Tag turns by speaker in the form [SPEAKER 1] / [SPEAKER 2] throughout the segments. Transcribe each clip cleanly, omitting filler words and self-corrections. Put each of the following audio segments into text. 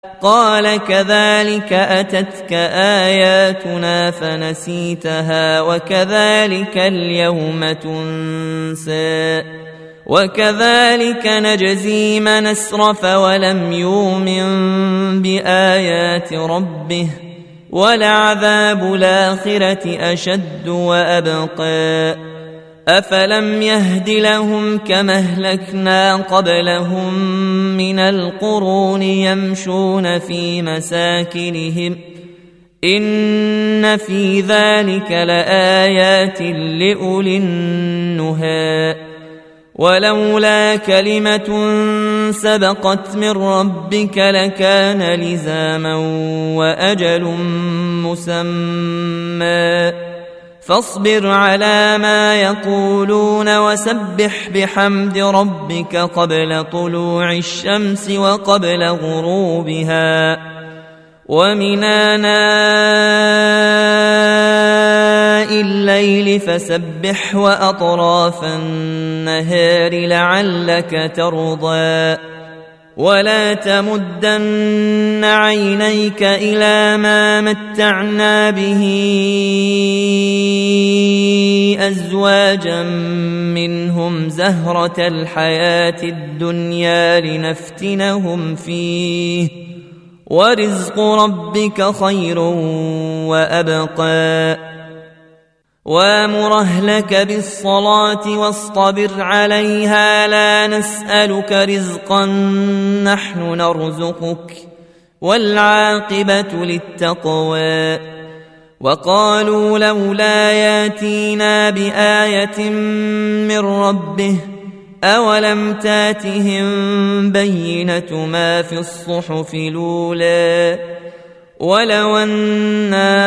[SPEAKER 1] قال كذلك أتتك آياتنا فنسيتها وكذلك اليوم تنسى وكذلك نجزي من أسرف ولم يؤمن بآيات ربه ولعذاب الآخرة أشد وأبقى أفلم يهد لهم كما أهلكنا قبلهم من القرون يمشون في مساكنهم إن في ذلك لآيات لأولي النهى ولولا كلمة سبقت من ربك لكان لزاما وأجل مسمى فاصبر على ما يقولون وسبح بحمد ربك قبل طلوع الشمس وقبل غروبها ومن آناء الليل فسبح وأطراف النهار لعلك ترضى ولا تمدن عينيك إلى ما متعنا به أزواجا منهم زهرة الحياة الدنيا لنفتنهم فيه ورزق ربك خير وأبقى وامر أهلك بالصلاة واصطبر عليها لا نسألك رزقا نحن نرزقك والعاقبة للتقوى وقالوا لولا ياتينا بآية من ربه أولم تاتهم بينة ما في الصحف الأولى ولو أنا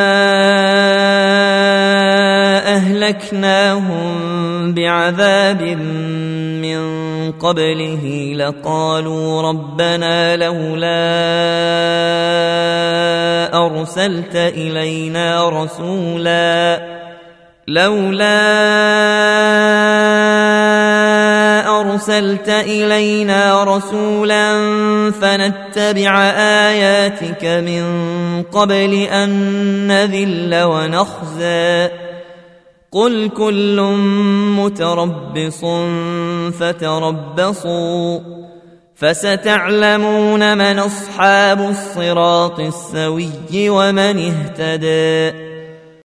[SPEAKER 1] أهلكناهم بعذاب من قبله لقالوا ربنا لولا أرسلت إلينا رسولا فنتبع آياتك من قبل أن نذل ونخزى قل كل متربص فتربصوا فستعلمون من أصحاب الصراط السوي ومن اهتدى